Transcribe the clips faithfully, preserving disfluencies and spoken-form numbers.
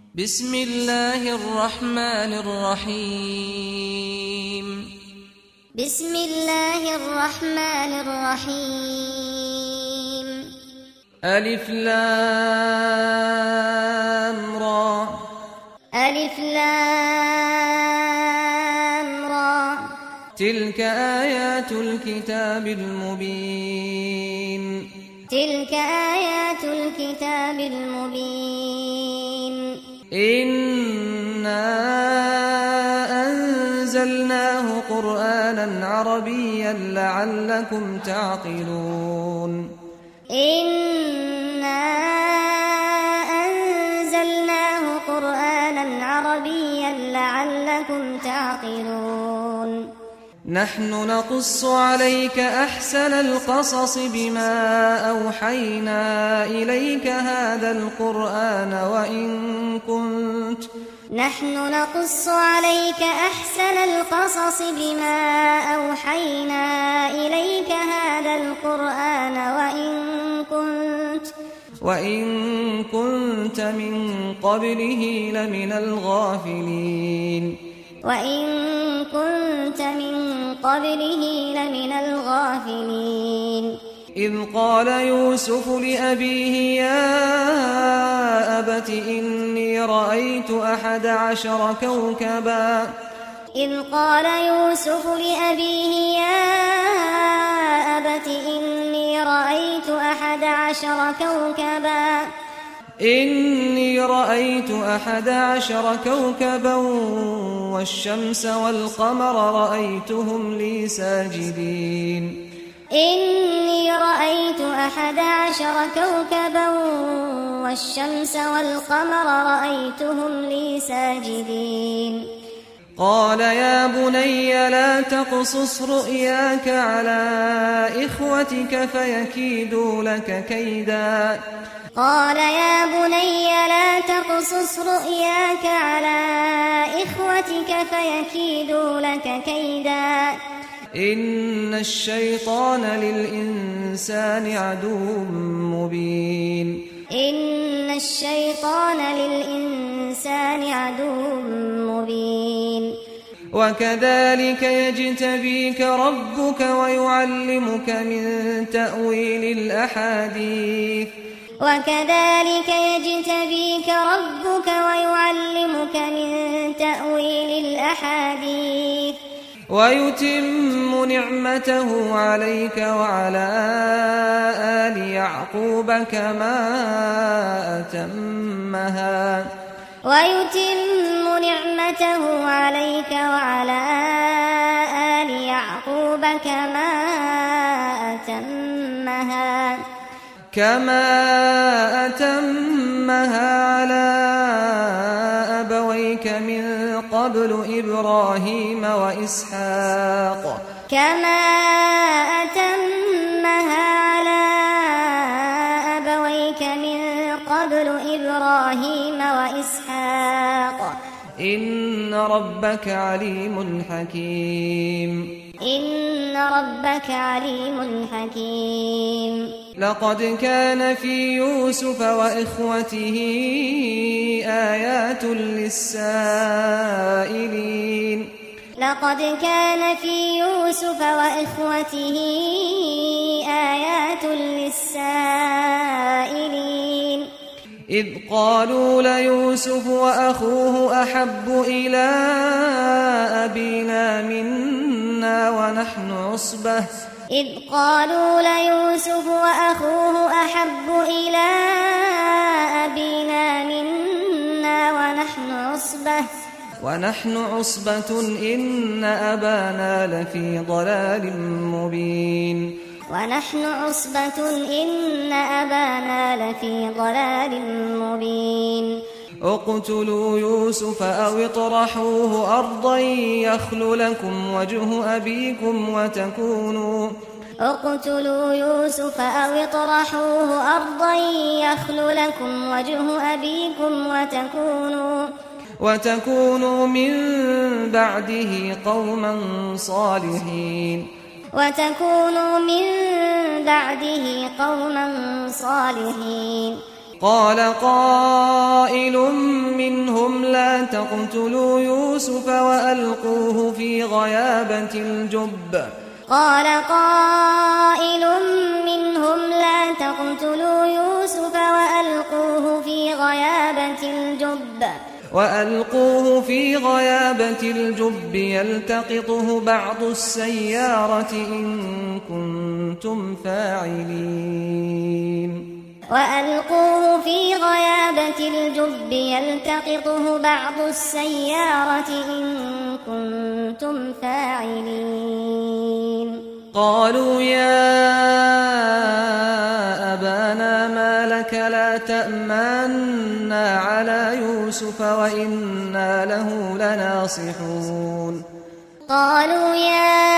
بسم الله الرحمن الرحيم بسم الله الرحمن الرحيم ألف لام را ألف لام را تلك آيات الكتاب المبين تلك آيات الكتاب المبين إنا أنزلناه قرآنا عربيا لعلكم تعقلون إنا أنزلناه قرآنا عربيا لعلكم تعقلون نحن نقص عليك أحسن القصص بما أوحينا إليك هذا القرآن وإن كنت نحن نقص عليك أحسن القصص بما أوحينا إليك هذا القرآن وإن كنت وإن كنت من قبله لمن الغافلين وإن كنت من قبله لمن الغافلين إذ قال يوسف لأبيه يا أبت إني رأيت أحد عشر كوكبا إذ قال يوسف لأبيه يا أبت إني رأيت أحد عشر كوكبا إني رأيت أحد عشر كوكبا والشمس والقمر رأيتهم لي ساجدين إني رأيت أحد عشر كوكبا والشمس والقمر رأيتهم لي ساجدين قال يا بني لا تقصص رؤياك على إخوتك فيكيدوا لك كيدا قال يا بني لا تقصص رؤياك على إخوتك فيكيدوا لك كيدا إن الشيطان للإنسان عدو مبين إن الشيطان للإنسان عدو مبين وكذلك يجتبيك ربك ويعلمك من تأويل الأحاديث وكذلك يجتبيك ربك ويعلمك من تأويل الأحاديث ويتم نعمته عليك وعلى آل يعقوب كما أتمها ويتم نعمته عليك وعلى آل يعقوب كما أتمها كما أتمها على أبويك من قبل إبراهيم وإسحاق كما أتمها على أبويك من قبل إبراهيم وإسحاق إن ربك عليم حكيم إن ربك عليم حكيم لقد كان في يوسف وإخوته آيات للسائلين لقد كان في يوسف وإخوته آيات للسائلين إذ قالوا ليوسف وأخوه أحب إلى أبينا منا ونحن عصبة إذ قالوا ليوسف وأخوه أحب إلى أبينا منا ونحن عصبة ونحن عصبة إن أبانا لفي ضلال مبين ونحن عصبة إن أبانا لفي ضلال مبين اقتلوا يوسف أو اطرحوه أرضا يخل لكم وجه أبيكم وتكونوا اقتلوا يوسف أو اطرحوه أرضا يخل لكم وجه أبيكم وتكونوا وتكونوا من بعده قوما صالحين وتكونوا من بعده قوما صالحين قال قائل منهم تقتلوا يوسف وألقوه في غيابة الجب قال قائل منهم لا تقتلوا يوسف وألقوه في غيابة الجب وألقوه في غيابة الجب يلتقطه بعض السيارة إن كنتم فاعلين وألقوه في غيابة الجب يلتقطه بعض السيارة إن كنتم فاعلين قالوا يا أبانا ما لك لا تأمنا على يوسف وإنا له لناصحون قالوا يا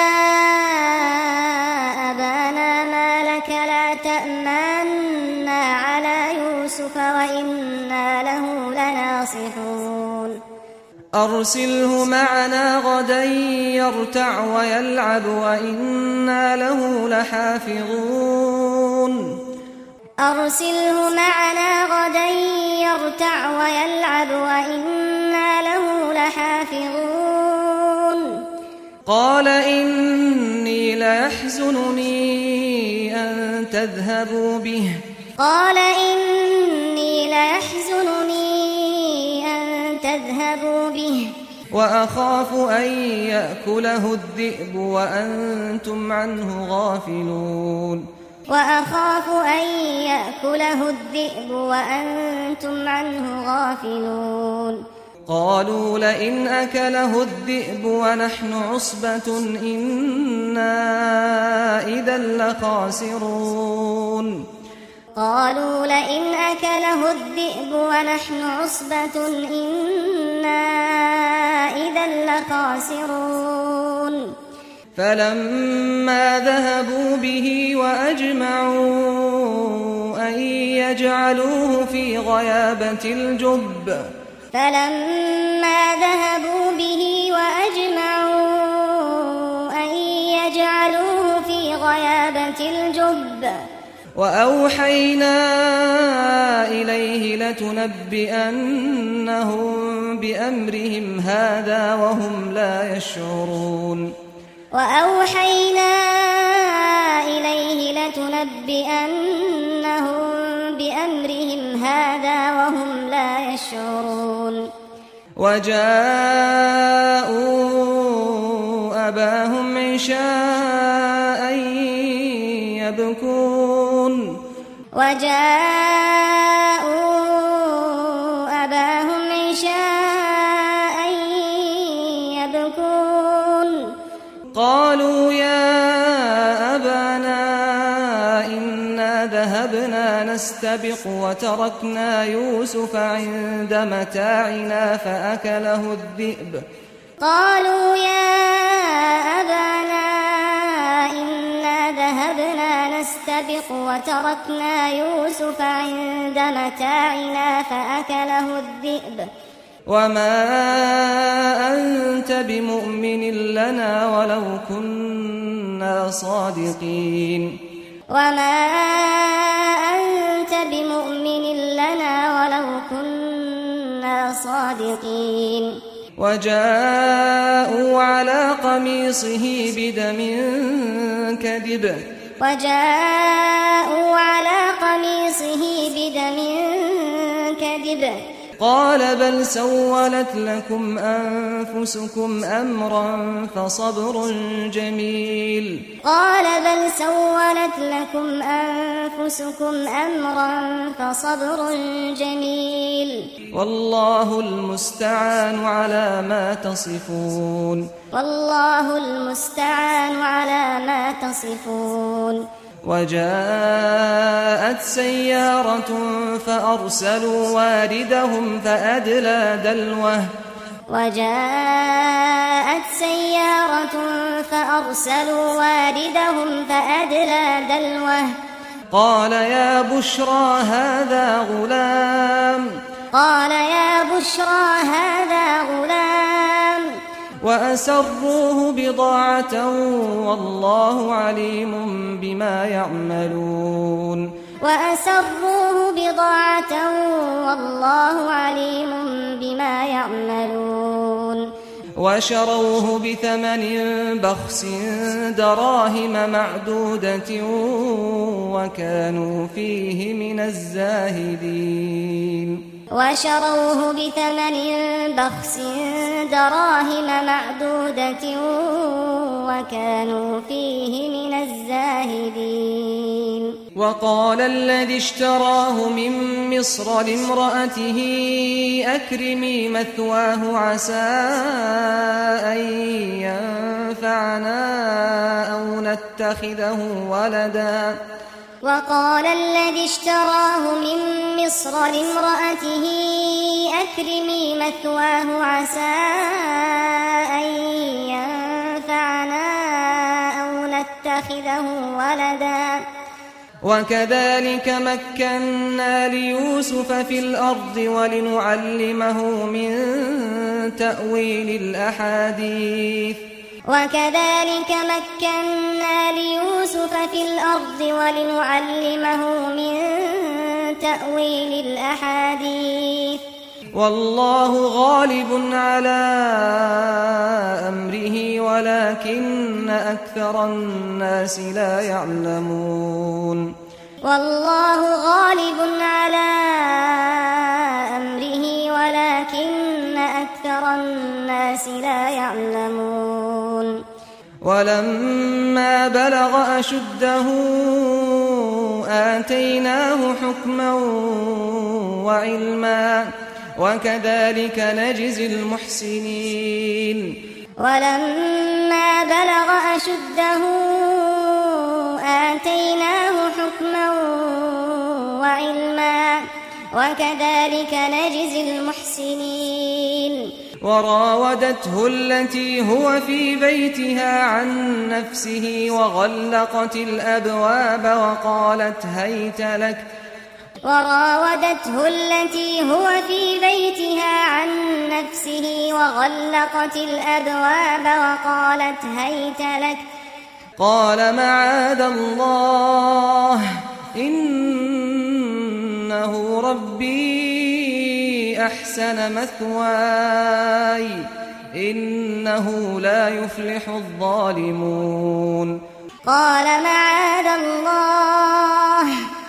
أبانا ما لك لا تأمنا على يوسف وإنا له لناصحون أرسله معنا غدا يرتع ويلعب وإنا له لحافظون أرسله معنا غدا يرتع ويلعب وإنا له لحافظون قال إني ليحزنني أن تذهبوا به قال إني ليحزنني أن تذهبوا به وأخاف أن يأكله الذئب وأنتم عنه غافلون وأخاف أن يأكله الذئب وأنتم عنه غافلون قالوا لئن أكله الذئب ونحن عصبة إنا إذا لخاسرون قالوا لئن أكله الذئب ونحن عصبة إنا إذا لخاسرون فلما ذهبوا به وأجمعوا أن يجعلوه في غيابة الجب فلما ذهبوا به وأجمعوا أن يجعلوه في غيابة الجب وأوحينا إليه لتنبئنهم بأمرهم هذا وهم لا يشعرون وأوحينا إليه لتنبئنهم بأمرهم هذا وهم لا يشعرون وجاءوا أباهم عشاء يبكون وجاءوا أباهم عشاء يبكون قالوا يا أبانا إنا ذهبنا نستبق وتركنا يوسف عند متاعنا فأكله الذئب قالوا يا أبانا إنا ذهبنا نستبق وتركنا يوسف عند متاعنا فأكله الذئب وما أنت بمؤمن لنا ولو كنا صادقين وما أنت بمؤمن لنا ولو كنا صادقين وجاءوا على قميصه بدم كذب وجاءوا على قميصه بدم كذب قال بل سولت لكم أنفسكم أمرا فصبر جميل قال بل سولت لكم أنفسكم أمرا فصبر جميل والله المستعان على ما تصفون والله المستعان على ما تصفون وجاءت سيارة فأرسلوا واردهم فأدلى دلوه وجاءت سيارة فأرسلوا واردهم فأدلى دلوه قال يا بشرى هذا غلام قال يا بشرى هذا غلام وأسروه بضاعة والله عليم بما يعملون وأسروه بضاعة والله عليم بما يعملون يعملون وشروه بثمن بخس دراهم معدودة وكانوا فيه من الزاهدين وشروه بثمن بخس دراهم معدودة وكانوا فيه من الزاهدين وقال الذي اشتراه من مصر لامرأته أكرمي مثواه عسى أن ينفعنا أو نتخذه ولدا وقال الذي اشتراه من مصر لامرأته أكرمي مثواه عسى أن ينفعنا أو نتخذه ولدا وكذلك مكنا ليوسف في الأرض ولنعلمه من تأويل الأحاديث وكذلك مكنا ليوسف في الأرض ولنعلمه من تأويل الأحاديث والله غالب على أمره ولكن أكثر الناس لا يعلمون والله غالب على أمره ولكن أكثر الناس لا يعلمون ولما بلغ أشده آتيناه حكما وعلما وكذلك نجزي المحسنين ولما بلغ أشده آتيناه حكما وعلما وكذلك نجزي المحسنين وراودته التي هو في بيتها عن نفسه وغلقت الأبواب وقالت هيت لك وراودته التي هو في بيتها عن نفسه وغلقت الأبواب وقالت هيت لك قال معاذ الله إنه ربي أحسن مثواي إنه لا يفلح الظالمون قال معاذ الله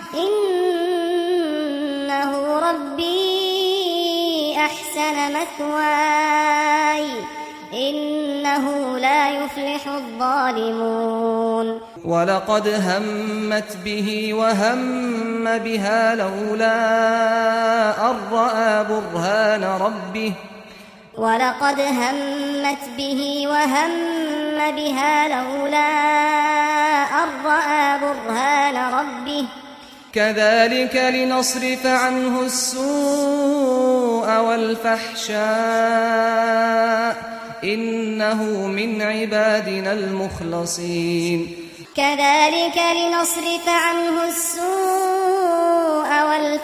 إنه ربي أحسن مثواي إنه لا يفلح الظالمون ولقد همت به وهم بها لولا أن رأى برهان ربه ولقد همت به وهم بها لولا أن رأى برهان ربه كذلك لنصرف عنه السوء والفحشاء إنه من عبادنا المخلصين كذلك لنصرف عنه السوء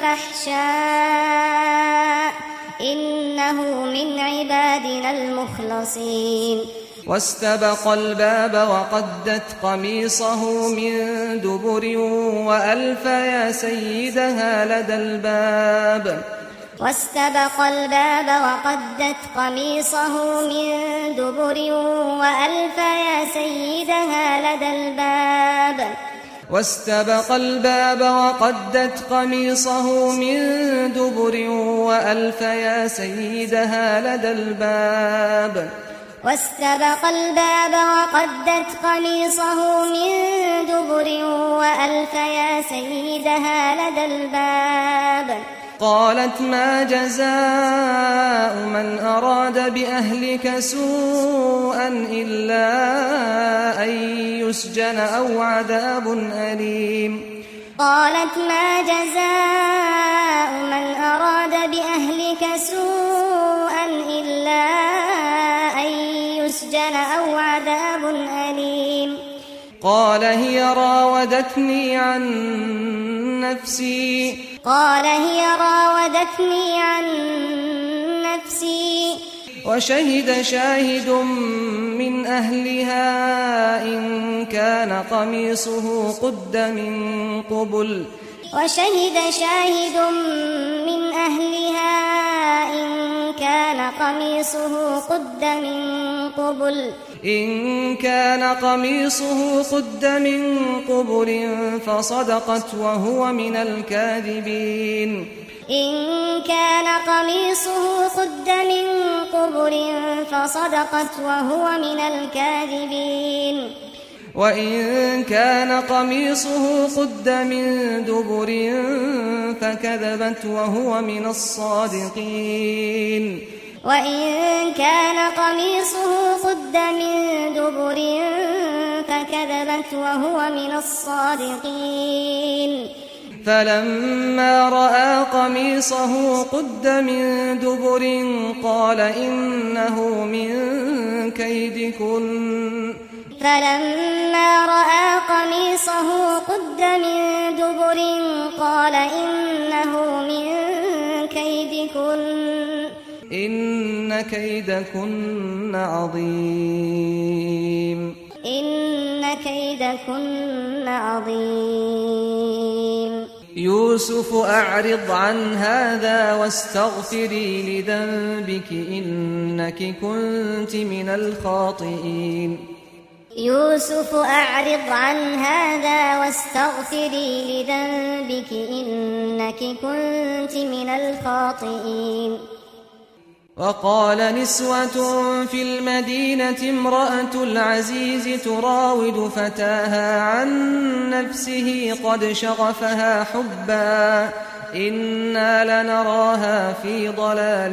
والفحشاء إنه من عبادنا المخلصين واستبق الباب وقدت قميصه من دبر وألف يا سيدها لدى الباب واستبق الباب وقدت قميصه من دبر وألف يا سيدها لدى الباب واستبق الباب وقدت قميصه من دبر وألف يا سيدها لدى الباب واستبق الباب وقدت قميصه من دبر وألف يا سيدها لدى الباب قالت ما جزاء من أراد بأهلك سوءا إلا أن يسجن أو عذاب أليم قالت ما جزاء من أراد بأهلك سوءا إلا أن يسجن أو عذاب أليم قال هي راودتني عن نفسي قال هي راودتني عن نفسي وشهد شاهد من أهلها إن كان قميصه قد من قبل وشهد شاهد من أهلها إن كان قميصه قد من قبل إن كان قميصه قد من قبل فصدقت وهو من الكاذبين إن كان قميصه قد من قبل فصدقت وهو من الكاذبين وإن كان قميصه قد من دبر فكذبت وهو من الصادقين وإن كان قميصه قد من دبر فكذبت وهو من الصادقين فلما رأى قميصه قد من دبر قال إنه من كيدكن فلما رأى قميصه قد من دبر قال إنه من كيدكن إن كيدكن عظيم إن كيدكن عظيم يوسف أعرض عن هذا واستغفري لذنبك إنك كنت من الخاطئين يوسف أعرض عن هذا واستغفري لذنبك إنك كنت من الخاطئين وقال نسوة في المدينة امرأة العزيز تراود فتاها عن نفسه قد شغفها حبا إنا لنراها في ضلال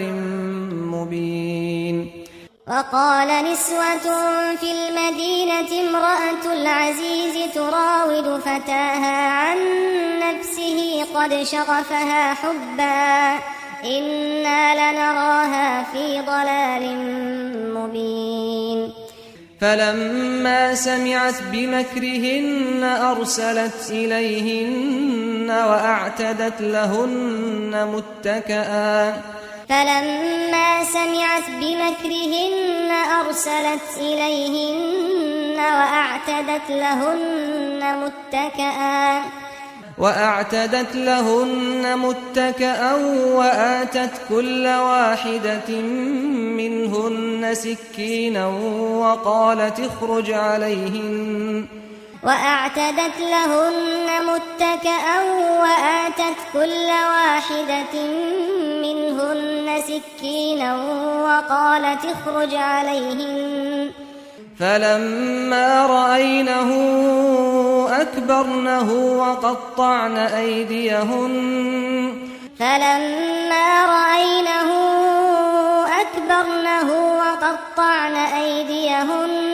مبين وقال نسوة في المدينة امرأة العزيز تراود فتاها عن نفسه قد شغفها حبا إنا لنراها في ضلال مبين فلما سمعت بمكرهن أرسلت إليهن وأعتدت لهن متكئا فلما سمعت بمكرهن أرسلت إليهن وأعتدت لهن متكئا وأعتدت لهن متكئا وآتت كل واحدة منهن سكينا وقالت اخرج عليهن وأعتدت لهن متكئا وآتت كل واحدة منهن سكينا وقالت اخرج عليهن فلما رأينه أكبرنه وقطعن أيديهن فلما رأينه أكبرنه وقطعن أيديهن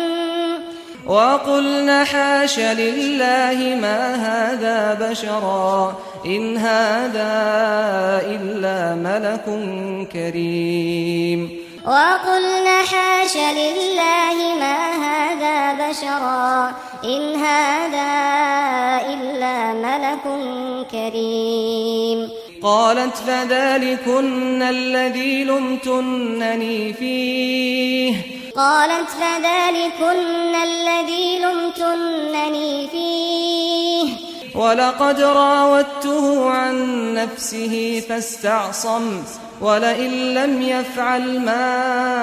وقلن حاش لله ما هذا بشرا إن هذا إلا ملك كريم وقلن حاش لله ما هذا بشرا إن هذا إلا ملك كريم قالت فذلكن الذي لمتنني فيه قالت فذلكن الذي لمتنني فيه ولقد راودته عن نفسه فاستعصم ولئن لم يفعل ما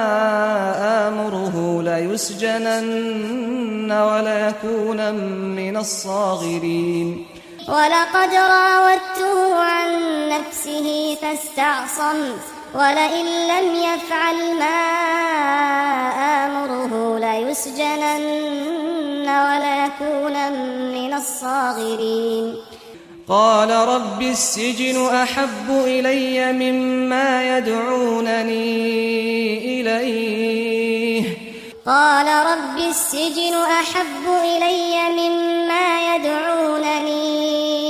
آمره ليسجنن وليكون من الصاغرين ولقد راودته عن نفسه فاستعصم ولئن لم يفعل ما آمره ليسجنن وليكون من الصاغرين قال رب السجن أحب إلي مما يدعونني إليه قال رب السجن أحب إلي مما يدعونني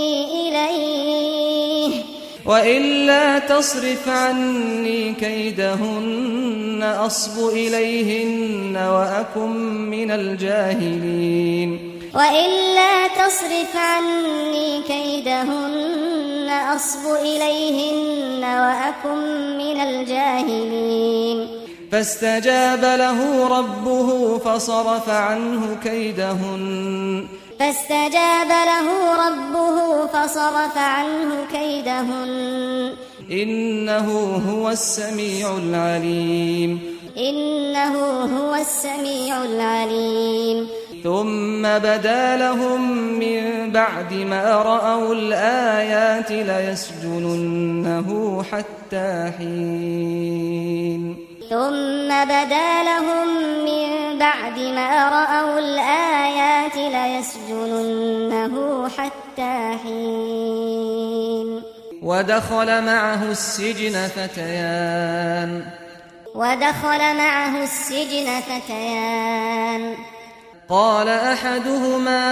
إليه وإلا تصرف عني كيدهن أصب إليهن وأكن من الجاهلين وإلا تصرف عني كيدهن أصب إليهن وأكن من الجاهلين فاستجاب له ربه فصرف عنه كيدهن فاستجاب له ربه فصرف عنه كيدهن إنه هو السميع العليم إنه هو السميع العليم ثم بدا لهم من بعد ما رأوا الآيات ليسجننه حتى حين ثم بدا لهم من بعد ما رأوا الآيات ليسجننه حتى حين ودخل معه السجن فتيان ودخل معه السجن فتيان قال أحدهما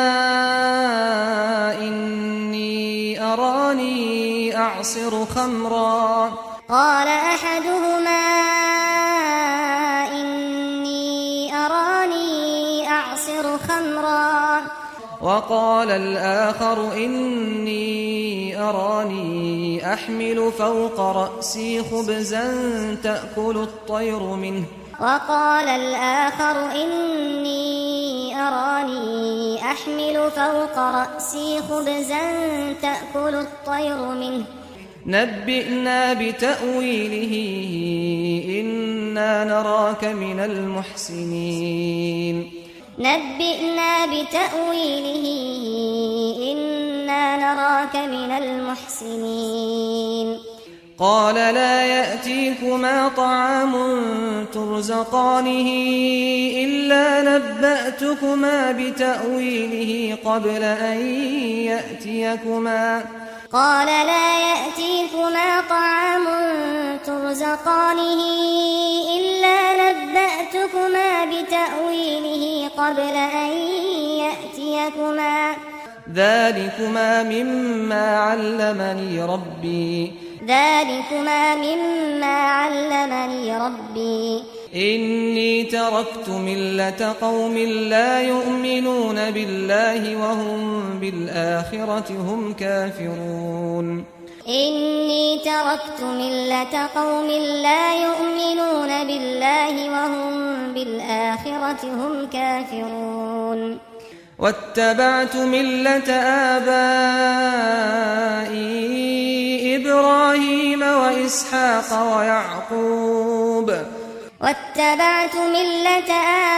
إني أراني أعصر خمرا قال أحدهما إني أراني أعصر خمرا وقال الآخر إني أراني أحمل فوق رأسي خبزا تأكل الطير منه وقال الآخر إني أراني أحمل فوق رأسي خبزا تأكل الطير منه نبئنا بتأويله إنا نراك من المحسنين نبئنا بتأويله إنا نراك من المحسنين قال لا يأتيكما طعام ترزقانه إلا نبأتكما بتأويله قبل أن يأتيكما قال لا يأتيكما طعام ترزقانه إلا نبأتكما بتأويله قبل أن يأتيكما ذلكما مما علمني ربي ذلكما مما علمني ربي إني تركت ملة قوم لا يؤمنون بالله وهم بالآخرة هم كافرون إني تركت ملة قوم لا يؤمنون بالله وهم بالآخرة هم كافرون واتبعت ملة آبائي إبراهيم وإسحاق ويعقوب واتبعت ملة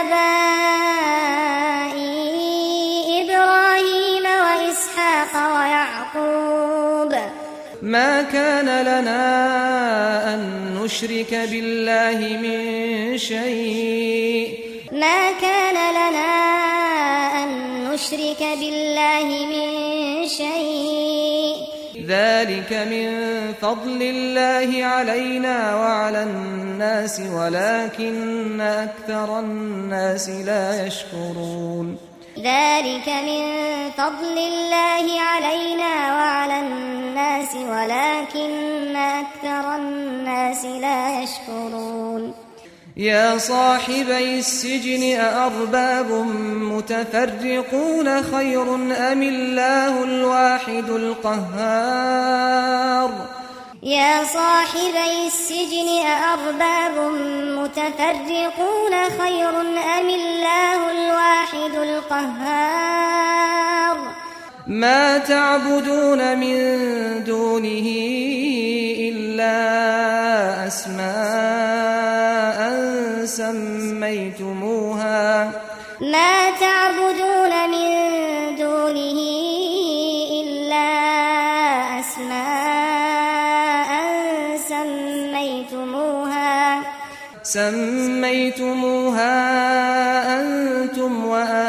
آبائي إبراهيم وإسحاق ويعقوب ما كان لنا أن نشرك بالله من شيء ما كان لنا أن نشرك بالله من شيء ذلك من فضل الله علينا وعلى الناس ولكن أكثر الناس لا يشكرون ذلك من فضل الله علينا وعلى الناس ولكن أكثر الناس لا يشكرون يا صاحبي السجن أأرباب متفرقون خير أم الله الواحد القهار يا صاحبي السجن أأرباب متفرقون خير أم الله الواحد القهار ما تعبدون من دونه إلا أسماء سميتموها ما تعبدون من دونه إلا أسماء سميتموها سميتموها أنتم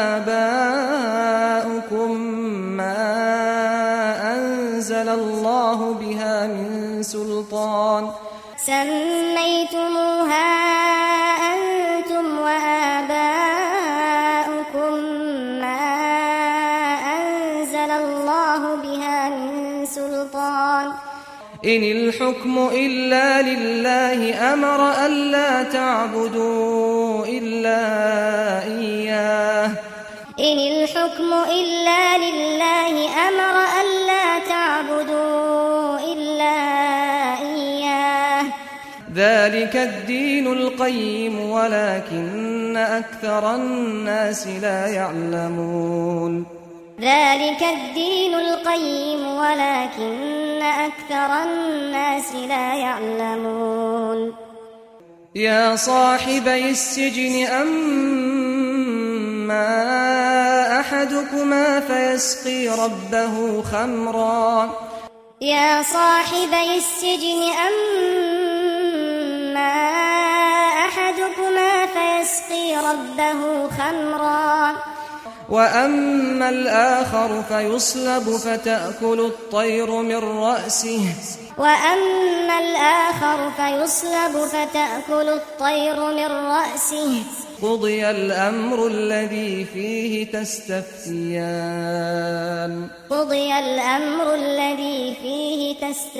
وآباؤكم ما أنزل الله بها من سلطان سميتموها أنتم وآباؤكم ما أنزل الله بها من سلطان إن الحكم إلا لله أمر ألا تعبدوا إلا إياه إن الحكم إلا لله أمر ألا تعبدوا إلا إياه ذلك الدين القيم ولكن أكثر الناس لا يعلمون ذلك الدين القيم ولكن أكثر الناس لا يعلمون يا صاحبي السجن أما أحدكما فيسقي ربه خمرا يا صاحبي السجن أما أحدكما فيسقي ربه خمرا وأما الآخر فيصلب فتأكل الطير من رأسه وأما الآخر فيصلب فتأكل الطير من رأسه قضي الأمر الذي فيه تستفتيان قضي الأمر الذي فيه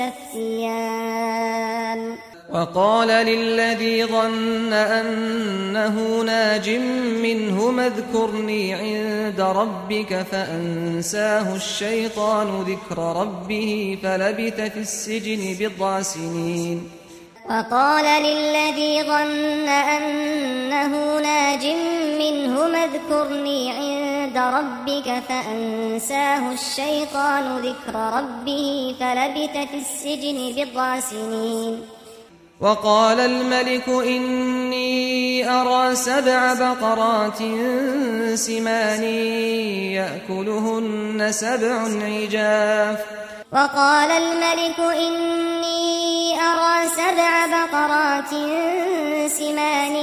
تستفتيان وقال للذي ظن أنه ناج منهما اذكرني عند ربك فأنساه الشيطان ذكر ربه فلبث في السجن بضع سنين وقال للذي ظن أنه ناج منهما اذكرني عند ربك فأنساه الشيطان ذكر ربه فلبث في السجن بضع سنين وقال الملك إني أرى سبع بقرات سمان يأكلهن سبع عجاف وقال الملك إني أرى سبع بقرات سمان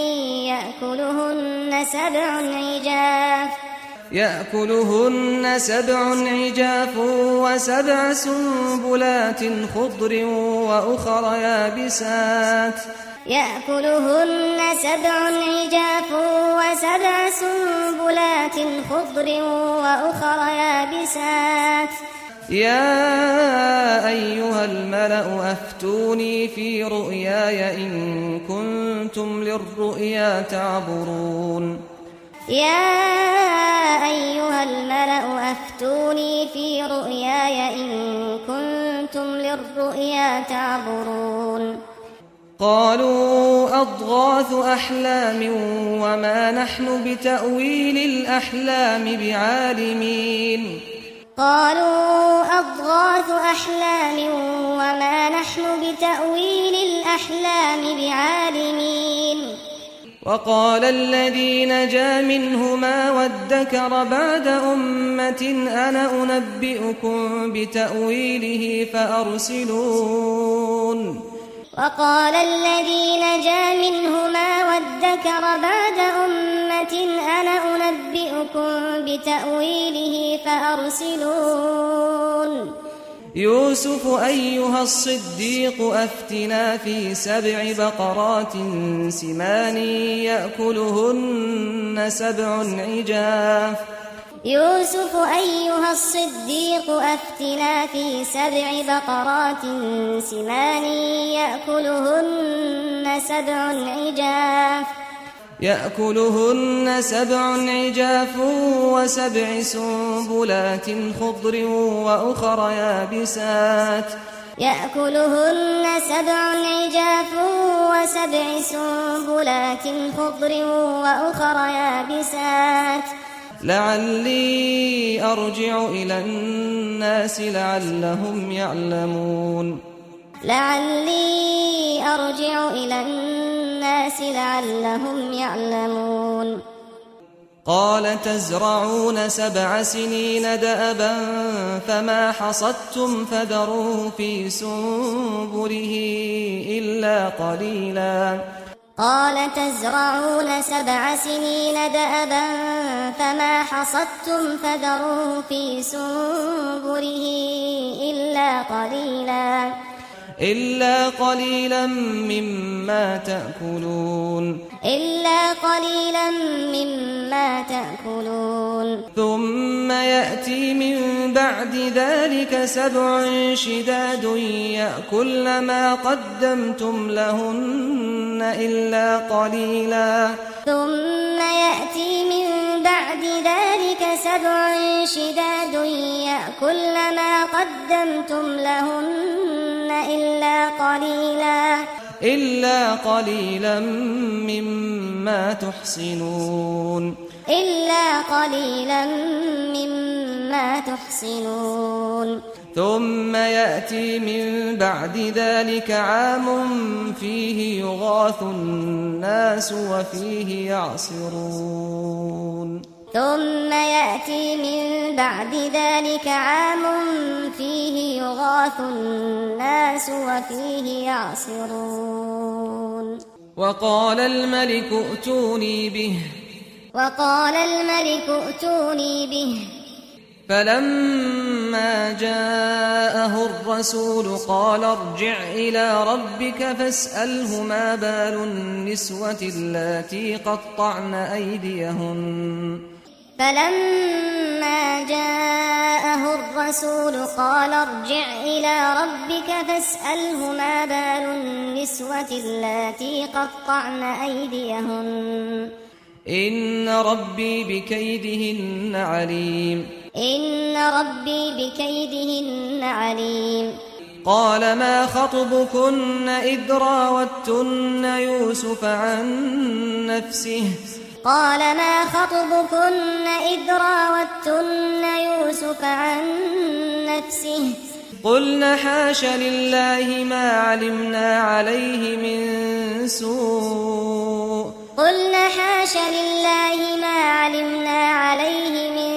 يأكلهن سبع عجاف يأكلهن سبع عجاف وسبع سنبلات خضر وأخر يابسات يأكلهن سبع عجاف وسبع سنبلات خضر وأخر يابسات يا أيها الملأ أفتوني في رؤياي إن كنتم للرؤيا تعبرون يا أيها الملأ أفتوني في رؤياي إن كنتم للرؤيا تعبرون قالوا أضغاث أحلام وما نحن بتأويل الأحلام بعالمين قالوا أضغاث أحلام وما نحن بتأويل الأحلام بعالمين وقال الذي نجا منهما وادكر بعد أمة أنا أنبئكم بتأويله فأرسلون وقال الذي نجا منهما وادكر بعد أمة أنا أنبئكم بتأويله فأرسلون يوسف أيها الصديق أفتنا في سبع بقرات سمان يأكلهن سبع عجاف يوسف أيها الصديق أفتنا في سبع بقرات سمان يأكلهن سبع عجاف يأكلهن سبع عجاف وسبع سنبلات خضر وأخر يابسات يأكلهن سبع عجاف وسبع سنبلات خضر وأخر يابسات لعلي أرجع إلى الناس لعلهم يعلمون لعلي أرجع إلى الناس لعلهم يعلمون قال تزرعون سبع سنين دأبا فما حصدتم فذروه في سنبله إلا قليلا قال تزرعون سبع سنين دأبا فما حصدتم فذروه في سنبله إلا قليلا إلا قليلا مما تأكلون إلا قليلا مما تأكلون ثم يأتي من بعد ذلك سبع شداد يأكلن ما قدمتم لهن إلا قليلا ثم يأتي من بعد ذلك سبع شداد يأكلن ما قدمتم لهن إلا قليلا إلا قليلا مما تحصنون إلا قليلا مما تحصنون ثم يأتي من بعد ذلك عام فيه يغاث الناس وفيه يعصرون ثم يأتي من بعد ذلك عام فيه يغاث الناس وفيه يعصرون وقال الملك ائتوني به وقال الملك ائتوني به فلما جاءه الرسول قال ارجع إلى ربك فاسأله ما بال النسوة اللاتي قطعن أيديهن فلما جاءه الرسول قال ارجع إلى ربك فاسأله ما بال النسوة اللاتي قطعن أيديهن إن ربي بكيدهن عليم إن ربي بكيدهن عليم قال ما خطبكن إذ راوتن يوسف عن نفسه قال ما خطبكن إذ راوتن يوسف عن نفسه قلنا حاش لله ما علمنا عليه من سوء قلنا حاش لله ما علمنا عليه من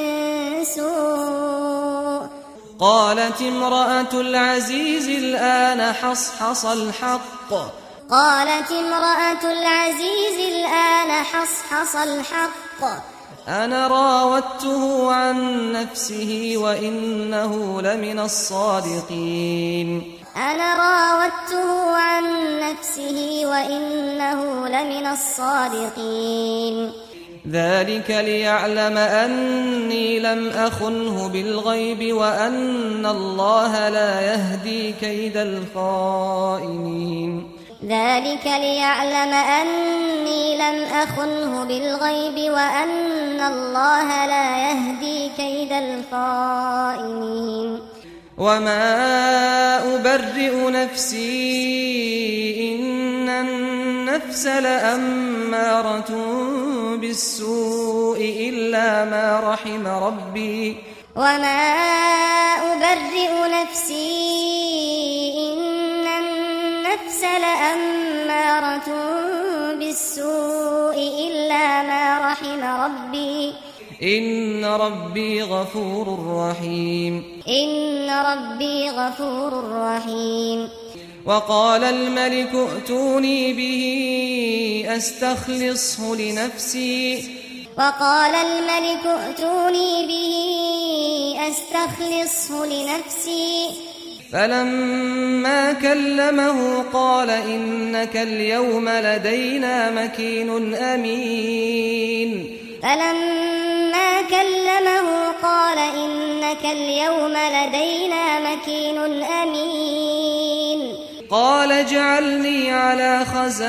سوء قالت امرأة العزيز الآن حصحص الحق قالت امرأة العزيز الآن حصحص الحق أنا راودته عن نفسه وإنه لمن الصادقين أنا راودته عن نفسه وإنه لمن الصادقين ذلك ليعلم أني لم أخنه بالغيب وأن الله لا يهدي كيد الخائنين ذلك ليعلم أني لم أخنه بالغيب وأن الله لا يهدي كيد الخائنين وما أبرئ نفسي إن النفس لأمارة بالسوء إلا ما رحم ربي وما أبرئ نفسي إن النفس لأمارة بالسوء إلا ما رحم ربي إن ربي غفور رحيم إن ربي غفور رحيم وقال الملك ائتوني به أستخلصه لنفسي وقال الملك ائتوني به أستخلصه لنفسي فلما كلمه قال إنك اليوم لدينا مكين أمين فلما كلمه قال إنك اليوم لدينا مكين أمين قال اجعلني على خزائن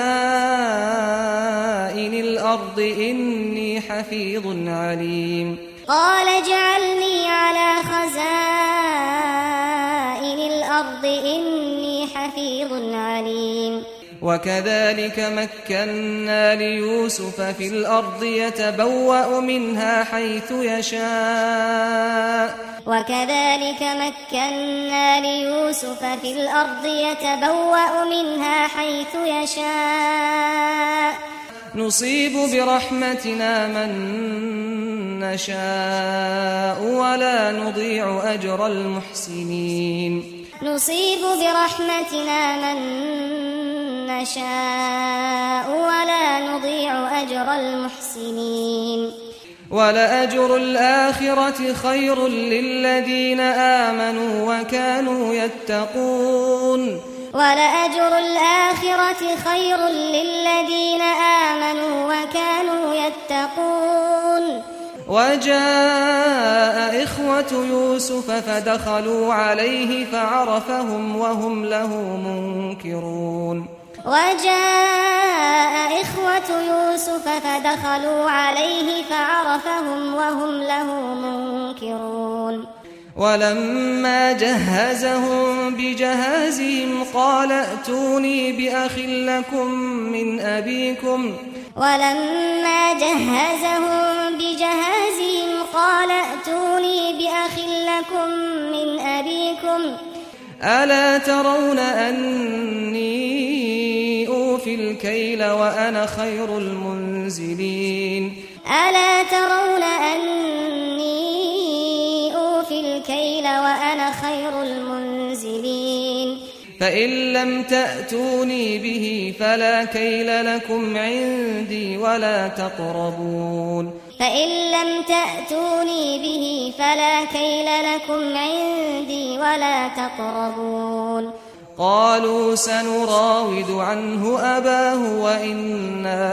الأرض إني حفيظ عليم قال اجعلني على خزائن الأرض إني حفيظ عليم وكذلك مكنا ليوسف في الأرض يتبوأ منها حيث يشاء وكذلك مكنا ليوسف في الأرض يتبوأ منها حيث يشاء نصيب برحمتنا من نشاء ولا نضيع أجر المحسنين نصيب برحمتنا من نشاء ولا نضيع أجر المحسنين ولأجر الآخرة خير للذين آمنوا وكانوا يتقون ولأجر الآخرة خير للذين آمنوا وكانوا يتقون وجاء إخوة يوسف فدخلوا عليه فعرفهم وهم له منكرون وجاء إخوة يوسف فدخلوا عليه فعرفهم وهم له منكرون ولما جهزهم بجهازهم قال ائتوني بأخ لكم من أبيكم ولما جهزهم بجهازهم قال ائتوني بأخ لكم من أبيكم ألا ترون أني أوفي الكيل وأنا خير المنزلين ألا ترون أني أوفي الكيل وأنا خير المنزلين فإن لم تأتوني به فلا كيل لكم عندي ولا تقربون فإن لم تأتوني به فلا كيل لكم عندي ولا تقربون قالوا سنراود عنه أباه وإنا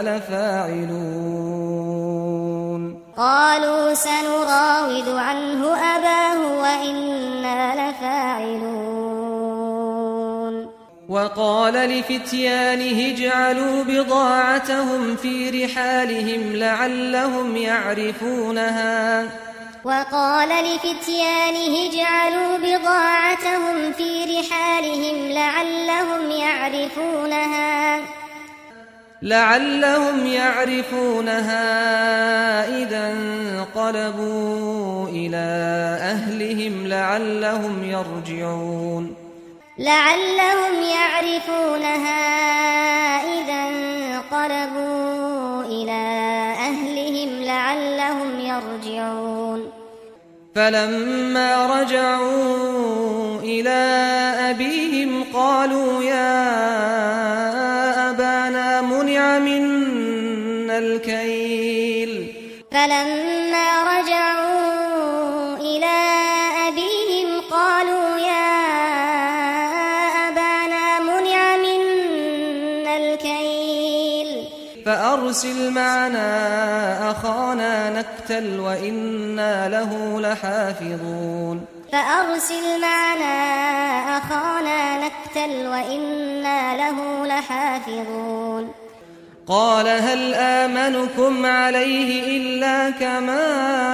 لفاعلون قالوا سنراود عنه أباه وإنا لفاعلون وقال لفتيانه اجعلوا بضاعتهم في رحالهم لعلهم يعرفونها وقال لفتيانه اجعلوا بضاعتهم في رحالهم لعلهم يعرفونها لعلهم يعرفونها إذا انقلبوا إلى أهلهم لعلهم يرجعون لعلهم يعرفونها إذا انقلبوا إلى أهلهم لعلهم يرجعون فلما رجعوا إلى أبيهم قالوا يا أبانا منع منا الكيل فلما رجعوا إلى أبيهم قالوا يا أبانا منع منا الكيل فأرسل معنا أخانا نكتل وإنا له لحافظون فأرسل معنا أخانا نكتل وإنا له لحافظون قال هل آمنكم عليه إلا كما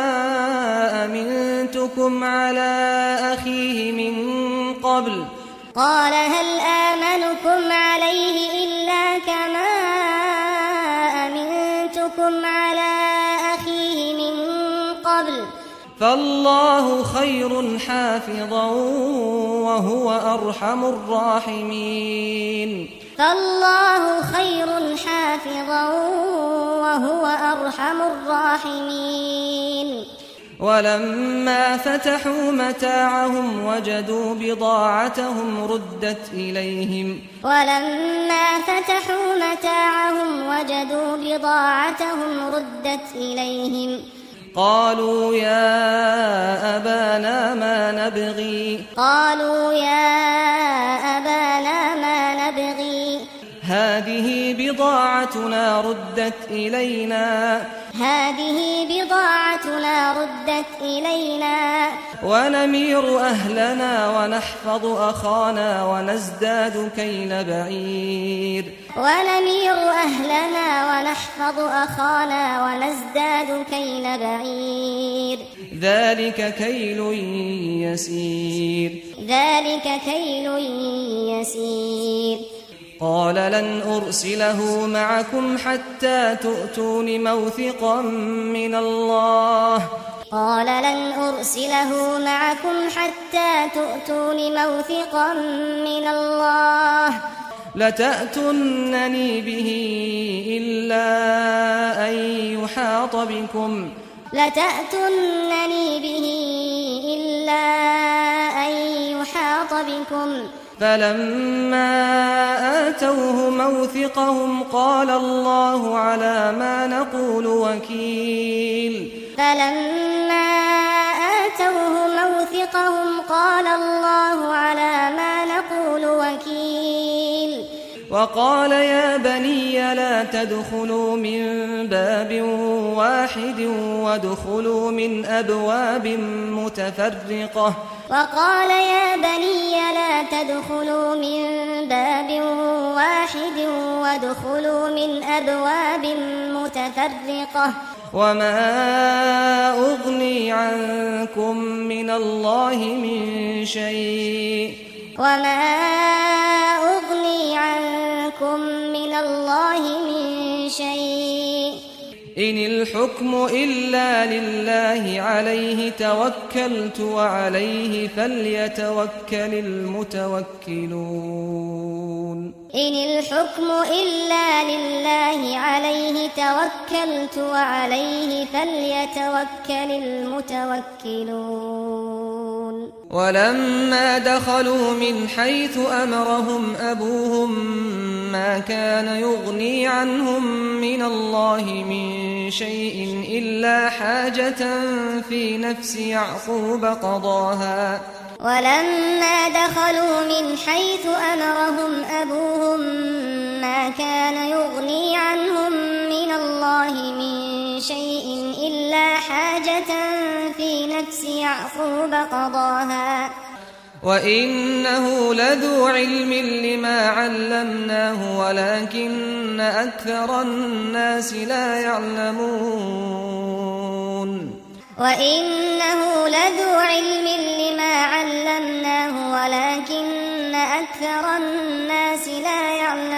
أمنتكم على أخيه من قبل قال هل آمنكم عليه إلا كما أمنتكم على أخيه من قبل فالله خير حافظا وهو أرحم الراحمين فالله خير حافظا وهو أرحم الراحمين ولما فتحوا متاعهم وجدوا بضاعتهم ردت إليهم ولما فتحوا متاعهم وجدوا بضاعتهم ردت إليهم قالوا يا أبانا ما نبغي قالوا يا أبانا ما نبغي هذه بضاعتنا ردت إلينا هذه بضاعتنا ردت إلينا ونمير أهلنا ونحفظ أخانا ونزداد كيل بعير ونمير أهلنا ونحفظ أخانا ونزداد كيل بعير ذلك كيل يسير ذلك كيل يسير قال لن أرسله معكم حتى تؤتون موثقا من الله قال لن أرسله معكم حتى تؤتون موثقا من الله لتأتونني به إلا أن يحاط بكم لتأتونني به إلا أن يحاط بكم فلما آتوه موثقهم قال الله على ما نقول وكيل فلما آتوه موثقهم قال الله على ما نقول وكيل وقال يا بني لا تدخلوا من باب واحد وادخلوا من أبواب متفرقة وقال يا بني لا تدخلوا من باب واحد وادخلوا من أبواب متفرقة وما أغني عنكم من الله من شيء وما أغني عنكم من الله من شيء إن الحكم إلا لله عليه توكلت وعليه فليتوكل المتوكلون إن الحكم إلا لله عليه توكلت وعليه فليتوكل المتوكلون ولما دخلوا من حيث أمرهم أبوهم ما كان يغني عنهم من الله من شيء إلا حاجة في نفس يعقوب قضاها ولما دخلوا من حيث أمرهم أبوهم ما كان يغني عنهم من الله من شيء إلا حاجة في نفس يعقوب قضاها وإنه لذو علم لما علمناه ولكن أكثر الناس لا يعلمون وإنه لذو علم لما علمناه ولكن أكثر الناس لا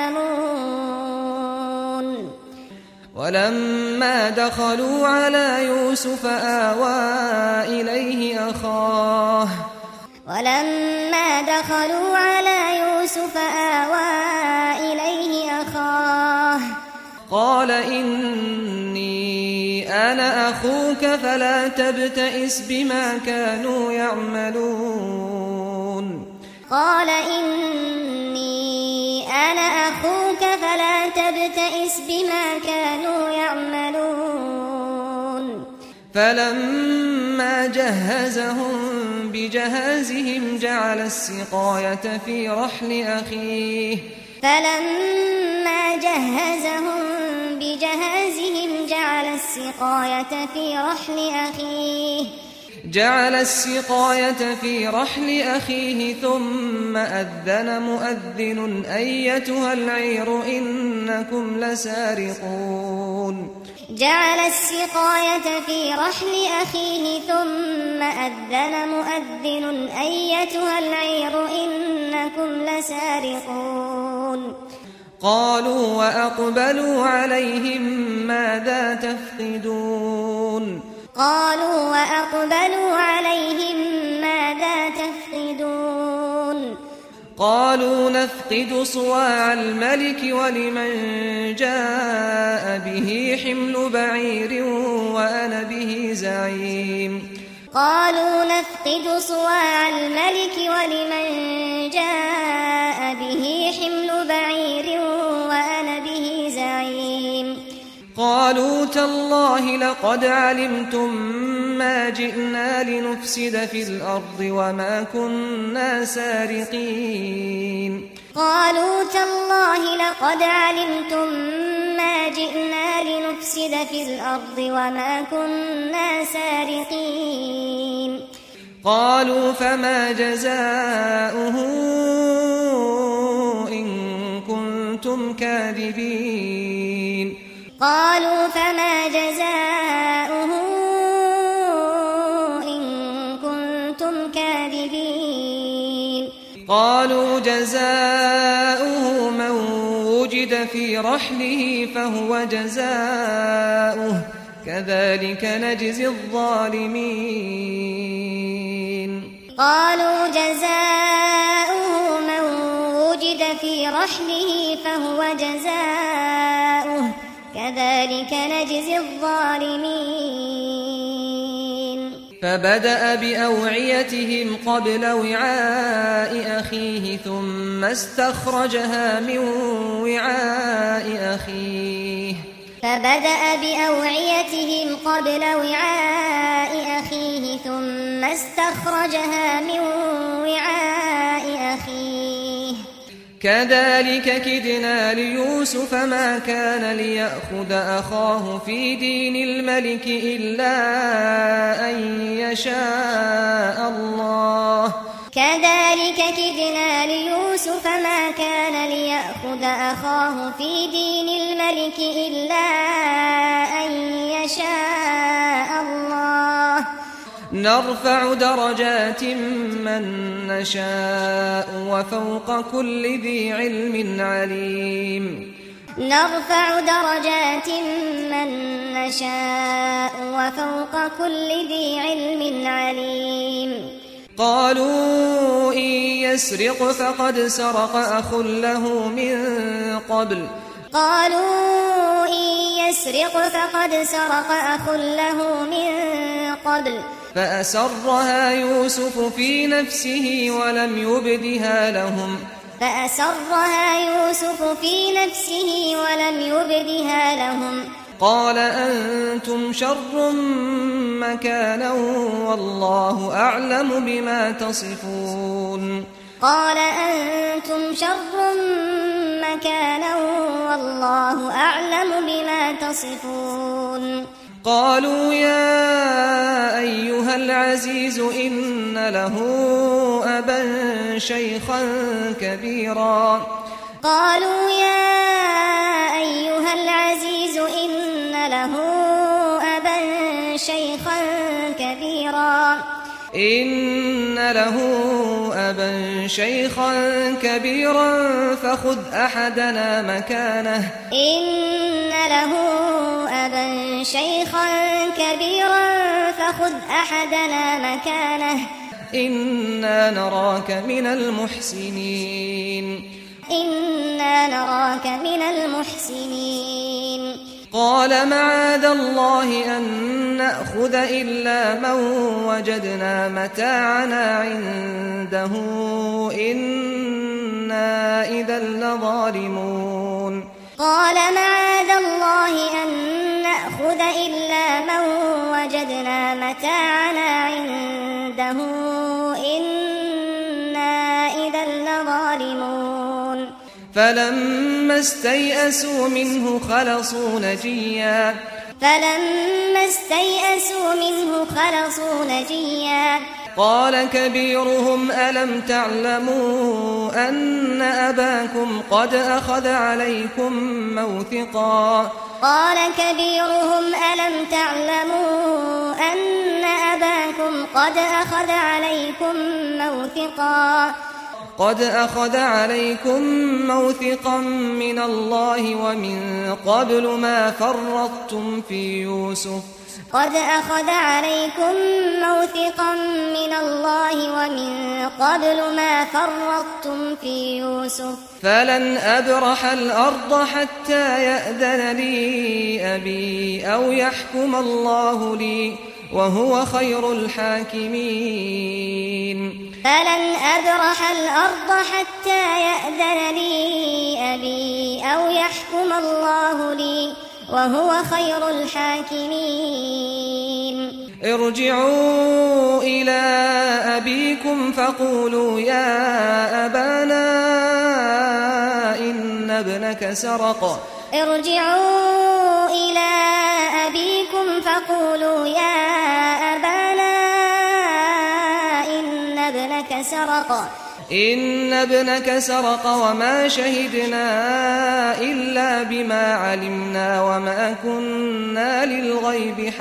يعلمون ولما دخلوا على يوسف آوى إليه أخاه ولما دخلوا على يوسف آوى إليه أخاه قال إني أنا أخوك فلا تبتئس بما كانوا يعملون قال إني أنا أخوك فلا تبتئس بما كانوا يعملون فلما جهزهم بجهازهم جعل السقاية في رحل أخيه فلما جهزهم بجهازهم جعل السقاية في رحل أخيه جعل السقاية في رحل أخيه ثم أذن مؤذن أيتها العير إنكم لسارقون جعل السقاية في رحل أخيه ثم أذن مؤذن أيتها العير إنكم لسارقون قالوا وأقبلوا عليهم ماذا تفقدون قالوا وأقبلوا عليهم ماذا تفقدون قالوا نفقد صواع الملك ولمن جاء به حمل بعير وأنا به زعيم قالوا نفقد صواع الملك ولمن جاء به حمل بعير وأنا به زعيم قالوا تالله لقد علمتم ما جئنا لنفسد في الأرض وما كنا سارقين قالوا تالله لقد علمتم ما جئنا لنفسد في الأرض وما كنا سارقين قالوا فما جزاؤه إن كنتم كاذبين قالوا فما جزاؤه إن كنتم كاذبين قالوا جزاؤه من وجد في رحله فهو جزاؤه كذلك نجزي الظالمين قالوا جزاؤه من وجد في رحله فهو جزاؤه كذلك نجزي الظالمين فبدأ بأوعيتهم قبل وعاء أخيه ثم استخرجها من وعاء أخيه فبدأ بأوعيتهم قبل وعاء أخيه ثم استخرجها من وعاء أخيه كذلك كدنا ليوسف ما كان ليأخذ أخاه في دين الملك إلا أن يشاء الله كذلك كدنا ليوسف ما كان ليأخذ أخاه في دين الملك إلا أن يشاء الله نرفع درجات من نشاء وفوق كل ذي علم عليم نرفع درجات من نشاء وفوق كل ذي علم عليم قالوا إن يسرق فقد سرق أخ له من قبل قالوا إن يسرق فقد سرق أخ له من قبل فأسرها يوسف في نفسه ولم يبدها لهم فأسرها يوسف في نفسه ولم يبدها لهم قال أنتم شر مكانا والله أعلم بما تصفون قال أنتم شر مكانا والله أعلم بما تصفون قالوا يا أيها العزيز إن له أبا شيخا كبيرا قالوا يا أيها العزيز إن له أبا شيخا كبيرا إن له أبا شيخا كبيرا فخذ أحدنا مكانه إن له أبا شيخا كبيرا فخذ أحدنا مكانه إنا نراك من المحسنين إنا نراك من المحسنين قال معاذ الله أن نأخذ إلا من وجدنا متاعنا عنده إنا إذا لظالمون قال معاذ الله أن نأخذ إلا من وجدنا متاعنا عنده إنا إذا لظالمون فلما استيئسوا منه خلصوا نجيا فلما استيئسوا منه خلصوا نجيا قال كبيرهم ألم تعلموا أن أباكم قد أخذ عليكم موثقا قال كبيرهم ألم تعلموا أن أباكم قد أخذ عليكم موثقا قد أخذ عليكم موثقا من الله ومن قبل ما فرطتم في يوسف قد أخذ عليكم موثقا من الله ومن قبل ما فرطتم في يوسف فلن أبرح الأرض حتى يأذن لي أبي أو يحكم الله لي وهو خير الحاكمين فلن أبرح الأرض حتى يأذن لي أبي أو يحكم الله لي وهو خير الحاكمين ارجعوا إلى أبيكم فقولوا يا أبانا إن ابنك سرق ارجعوا إلى أبيكم فقولوا يا أبانا إن ابنك سرق إن ابنك سرق وما شهدنا إلا بما علمنا وما كنا للغيب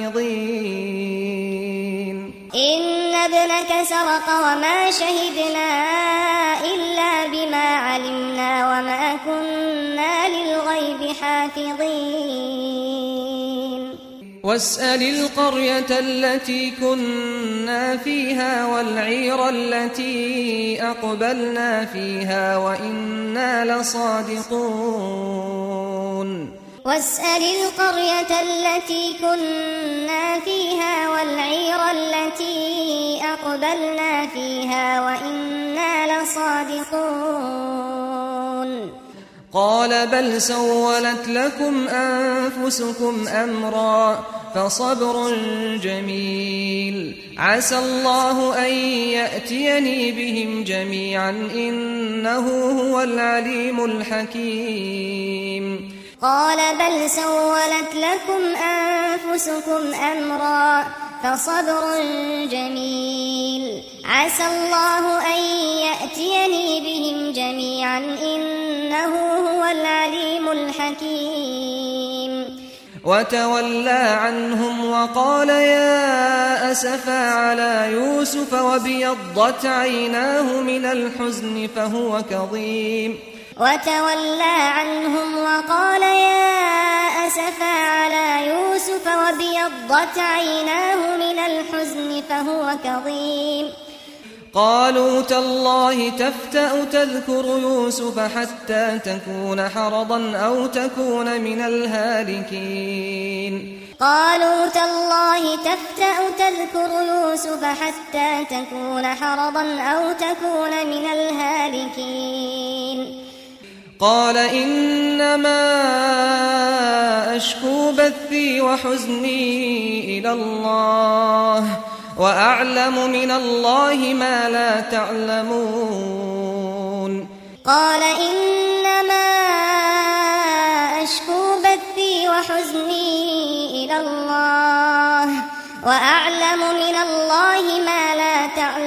حافظين إن ابنك سرق وما شهدنا إلا بما علمنا وما كنا للغيب حافظين واسأل القرية التي كنا فيها والعير التي أقبلنا فيها وإنا لصادقون واسأل القرية التي كنا فيها والعير التي أقبلنا فيها وإنا لصادقون قال بل سولت لكم أنفسكم أمرا فصبر جميل عسى الله أن يأتيني بهم جميعا إنه هو العليم الحكيم قال بل سولت لكم أنفسكم أمرا فصبر جميل عسى الله أن يأتيني بهم جميعا إنه هو العليم الحكيم وتولى عنهم وقال يا أسفا على يوسف وابيضت عيناه من الحزن فهو كظيم وتولى عنهم وقال يا أسفا على يوسف يوسف وابيضت عيناه من الحزن فهو كظيم قالوا تالله تفتأ تذكر يوسف حتى تكون حرضا أو تكون من الهالكين قالوا تالله تفتأ تذكر يوسف حتى تكون حرضا أو تكون من الهالكين قال إنما أشكو بثي وحزني إلى الله وأعلم من الله ما لا تعلمون قال إنما أشكو بثي وحزني إلى الله وأعلم من الله ما لا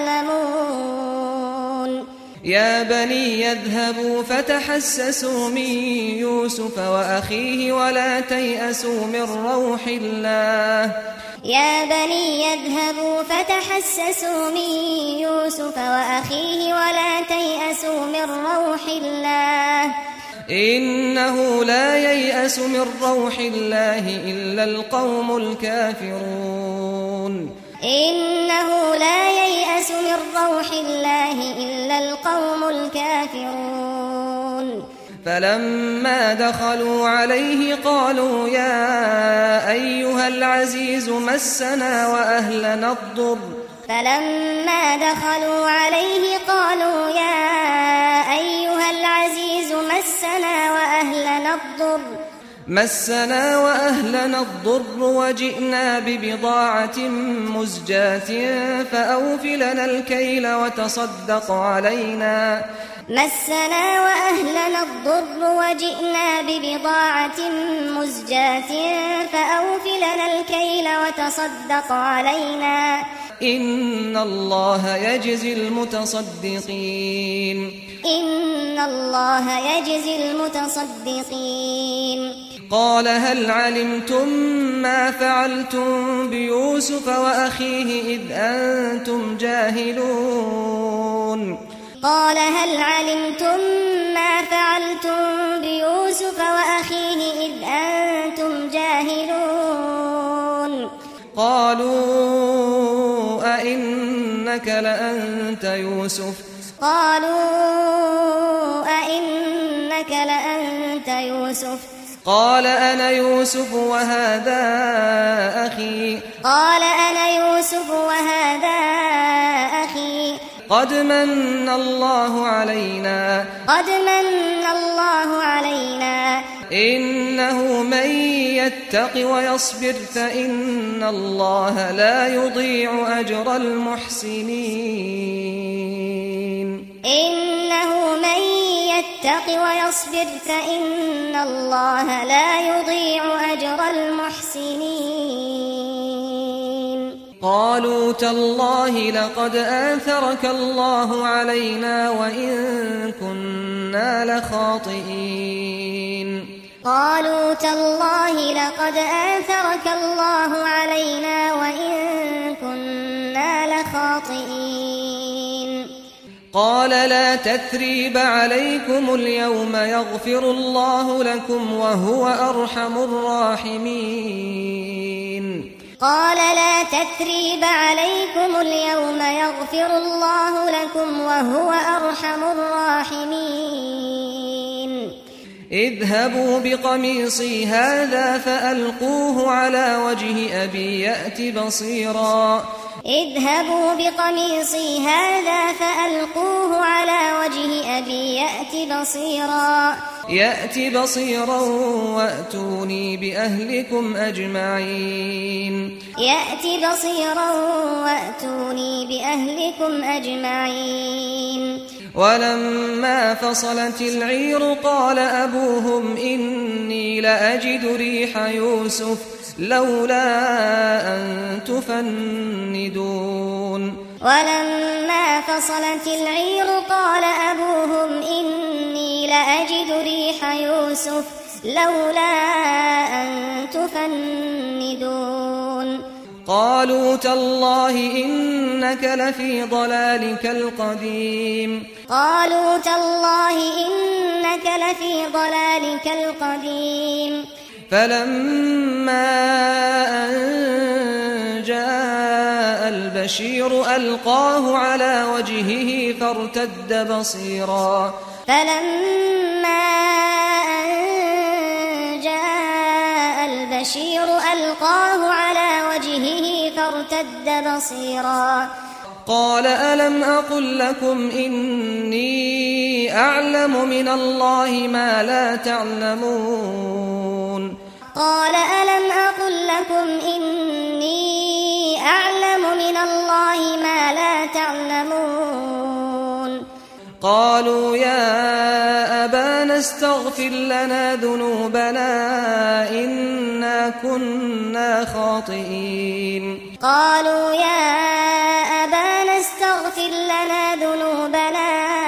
تعلمون يا بني يذهبوا فتحسسوا من يوسف وأخيه ولا تيأسوا من روح الله يا بني يذهبوا فتحسسوا من يوسف وأخيه ولا تيأسوا من روح الله إنه لا ييأس من روح الله إلا القوم الكافرون إنه لا ييأس من روح الله إلا القوم الكافرون فلما دخلوا عليه قالوا يا أيها العزيز مسنا وأهلنا الضر فلما دخلوا عليه قالوا يا أيها العزيز مسنا وأهلنا الضر مسنا وأهلنا الضر وجئنا ببضاعة مزجاة فأوف لنا الكيل وتصدق علينا مسنا وأهلنا الضر وجئنا ببضاعة مزجاة فأوف لنا الكيل وتصدق علينا إن الله يجزي المتصدقين إن الله يجزي المتصدقين قال هل علمتم ما فعلتم بيوسف وأخيه إذ أنتم جاهلون قال هل علمتم ما فعلتم بيوسف وأخيه إذ أنتم جاهلون قالوا أئنك لأنت يوسف قالوا أئنك لأنت يوسف قال أنا يوسف وهذا أخي قال أنا يوسف وهذا أخي قد من الله علينا قد من الله علينا إنه من يتق ويصبر فإن الله لا يضيع أجر المحسنين إنه من يتق ويصبر فإن الله لا يضيع أجر المحسنين قالوا تالله لقد آثرك الله علينا وإن كنا لخاطئين قالوا تالله لقد آثرك الله علينا وإن كنا لخاطئين قال لا تثريب عليكم اليوم يغفر الله لكم وهو أرحم الراحمين قال لا تثريب عليكم اليوم يغفر الله لكم وهو أرحم الراحمين اذهبوا بقميصي هذا فألقوه على وجه أبي يأت بصيرا اذهبوا بقميصي هذا فألقوه على وجه أبي يأت بصيرا يأت بصيرا وأتوني بأهلكم أجمعين يأت بصيرا وأتوني بأهلكم أجمعين ولما فصلت العير قال أبوهم إني لأجد ريح يوسف لولا أن تفندون ولما فصلت العير قال أبوهم إني لأجد ريح يوسف لولا أن تفندون قالوا تالله إنك لفي ضلالك القديم قالوا تالله إنك لفي ضلالك القديم فلما أن جاء البشير ألقاه على وجهه فارتد بصيرا فلما أن جاء البشير ألقاه على وجهه فارتد بصيرا قال ألم أقل لكم إني أعلم من الله ما لا تعلمون قال ألم أقل لكم إني أعلم من الله ما لا تعلمون قالوا يا أبانا استغفر لنا ذنوبنا إنا كنا خاطئين قالوا يا أبانا استغفر لنا ذنوبنا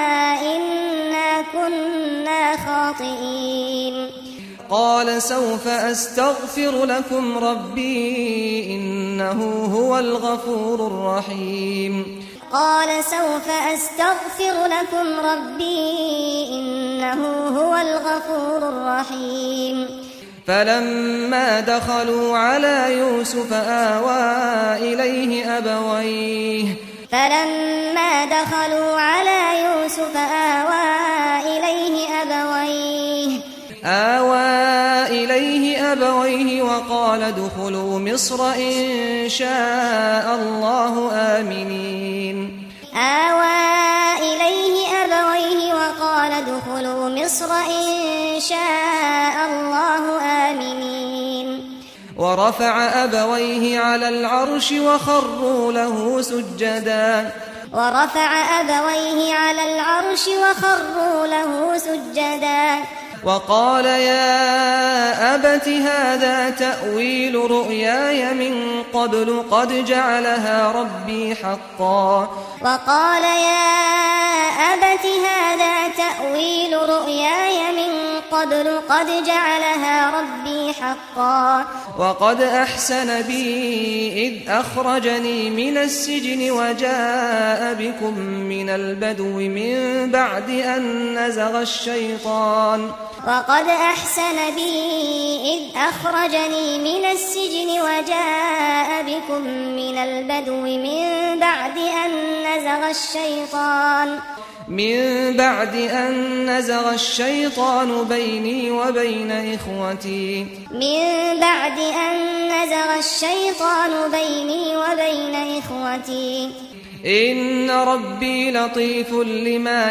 إنا كنا خاطئين قال سوف أستغفر لكم ربي إنه هو الغفور الرحيم قال سوف أستغفر لكم ربي إنه هو الغفور الرحيم فلما دخلوا على يوسف آوى إليه أبويه فلما دخلوا على يوسف آوى إليه أبويه آوى إليه أبويه وقال ادخلوا مصر إن شاء الله آمنين آوى إليه أبويه وقال ادخلوا مصر إن شاء الله آمنين ورفع أبويه على العرش وخروا له سجدا ورفع أبويه على العرش وخروا له سجدا وقال يا أبت هذا تأويل رؤياي من قبل قد جعلها ربي حقا وقال يا أبت هذا تأويل رؤياي من قبل قد جعلها ربي حقا وقد أحسن بي إذ أخرجني من السجن وجاء بكم من البدو من بعد أن نزغ الشيطان وقد أحسن بي إذ أخرجني من السجن وجاء بكم من البدو من بعد أن نزغ الشيطان من بعد أن نزغ الشيطان بيني وبين إخوتي من بعد أن نزغ الشيطان بيني وبين إخوتي إن ربي لطيف لما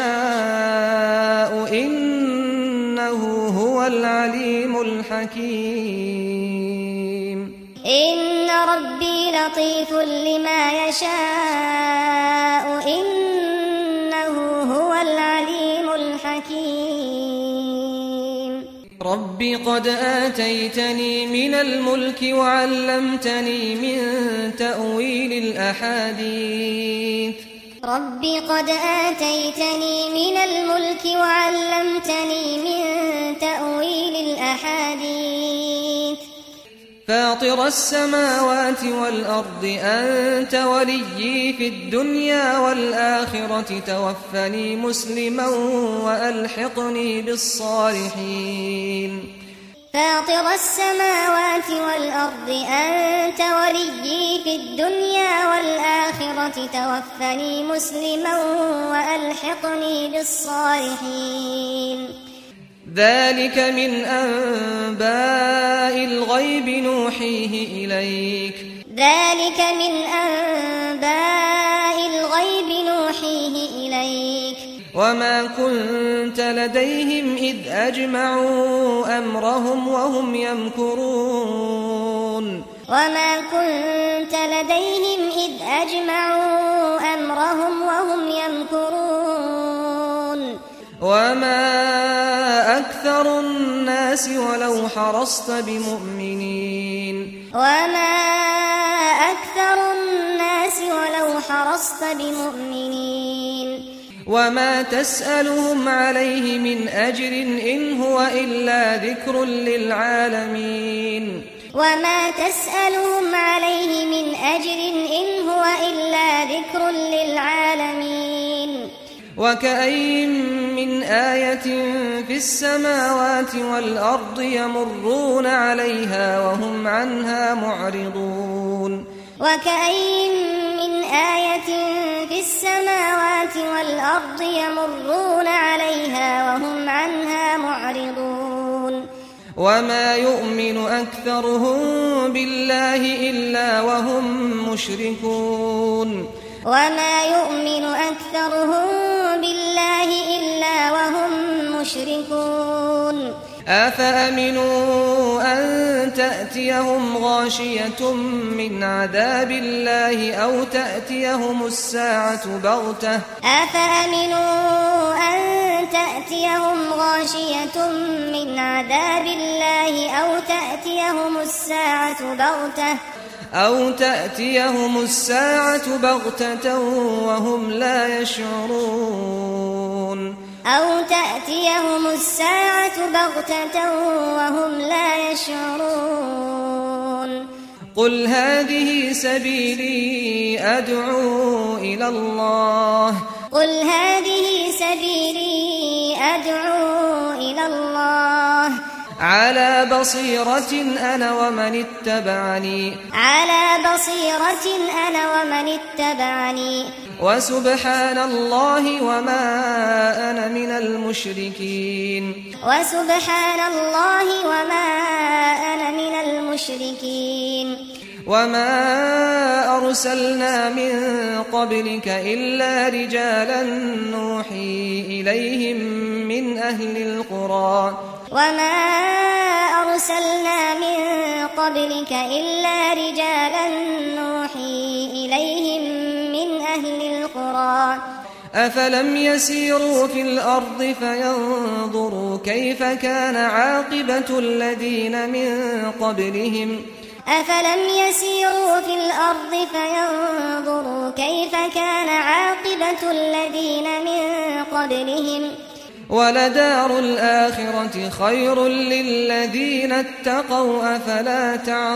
يشاء إنه هو العليم الحكيم إن ربي لطيف لما يشاء إنه هو العليم الحكيم ربي قد آتيتني من الملك وعلمتني من تأويل الأحاديث ربي قد آتيتني من الملك وعلمتني من تأويل الأحاديث فاطر السماوات والأرض أنت وليي في الدنيا والآخرة توفني مسلما وألحقني بالصالحين فاطر السماوات والأرض أنت وليي في الدنيا والآخرة توفني مسلما وألحقني بالصالحين ذلك من أنباء الغيب نوحيه إليك ذلك من أنباء الغيب نوحيه إليك وما كنت لديهم إذ أجمعوا أمرهم وهم يمكرون وما كنت لديهم إذ أجمعوا أمرهم وهم يمكرون وما أكثر الناس ولو حرصت بمؤمنين وما أكثر الناس ولو حرصت بمؤمنين وما تسألهم عليه من أجر إن هو إلا ذكر للعالمين وما تسألهم عليه من أجر إن هو إلا ذكر للعالمين وكأين من آية في السماوات والأرض يمرون عليها وهم عنها معرضون وكأين من آية في السماوات والأرض يمرون عليها وهم عنها معرضون وما يؤمن أكثرهم بالله إلا وهم مشركون وما يؤمن أكثرهم بالله إلا وهم مشركون أفأمنوا أن تأتيهم غاشية من عذاب الله أو تأتيهم الساعة بغتة أفأمنوا أن تأتيهم غاشية من عذاب الله أو تأتيهم الساعة بغتة أو تأتيهم الساعة بغتة وهم لا يشعرون أو تأتيهم الساعة بغتة وهم لا يشعرون قل هذه سبيلي أدعو إلى الله قل هذه سبيلي أدعو إلى الله على بصيرة أنا ومن اتبعني على بصيرة أنا ومن اتبعني وسبحان الله وما أنا من المشركين وسبحان الله وما أنا من المشركين وما أرسلنا من قبلك إلا رجالا نوحي إليهم من أهل القرى وما أرسلنا من قبلك إلا رجالا نوحي إليهم من أهل القرى أفلم يسيروا في الأرض فينظروا كيف كان عاقبة الذين من قبلهم أفلم يسيروا في الأرض فينظروا كيف كان عاقبة الذين من قبلهم ولدار الآخرة خير للذين اتقوا أفلا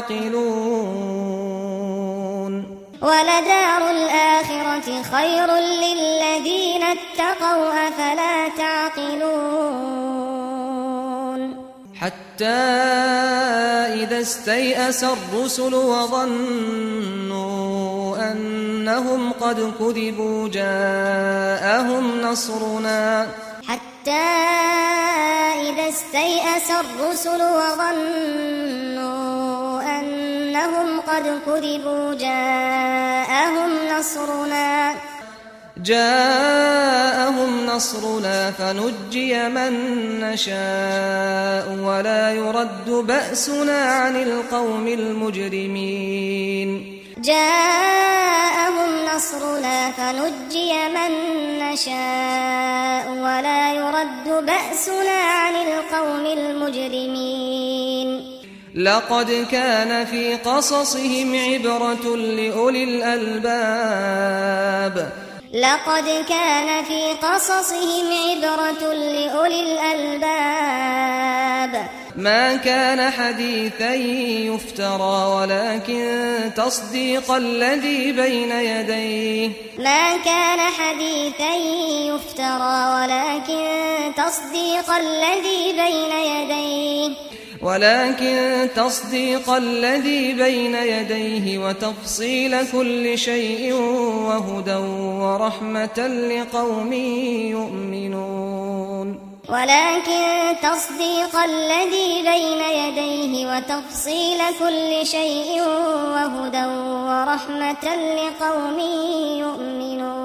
تعقلون ولدار الآخرة خير للذين اتقوا أفلا تعقلون حتى إذا استيأس الرسل وظنوا أنهم قد كذبوا جاءهم نصرنا حتى إذا استيأس الرسل وظنوا أنهم قد كذبوا جاءهم نصرنا جاءهم نصرنا فنجي من نشاء ولا يرد بأسنا عن القوم المجرمين جاءهم نصرنا فنجي من نشاء ولا يرد بأسنا عن القوم المجرمين لقد كان في قصصهم عبرة لأولي الألباب لقد كان في قصصهم عبرة لأولي الألباب ما كان حديثا يفترى ولكن تصديق الذي بين يديه ما كان حديثا يفترى ولكن تصديق الذي بين يديه ولكن تصديق الذي بين يديه وتفصيل كل شيء وهدى ورحمة لقوم يؤمنون ولكن تصديق الذي بين يديه وتفصيل كل شيء وهدى ورحمة لقوم يؤمنون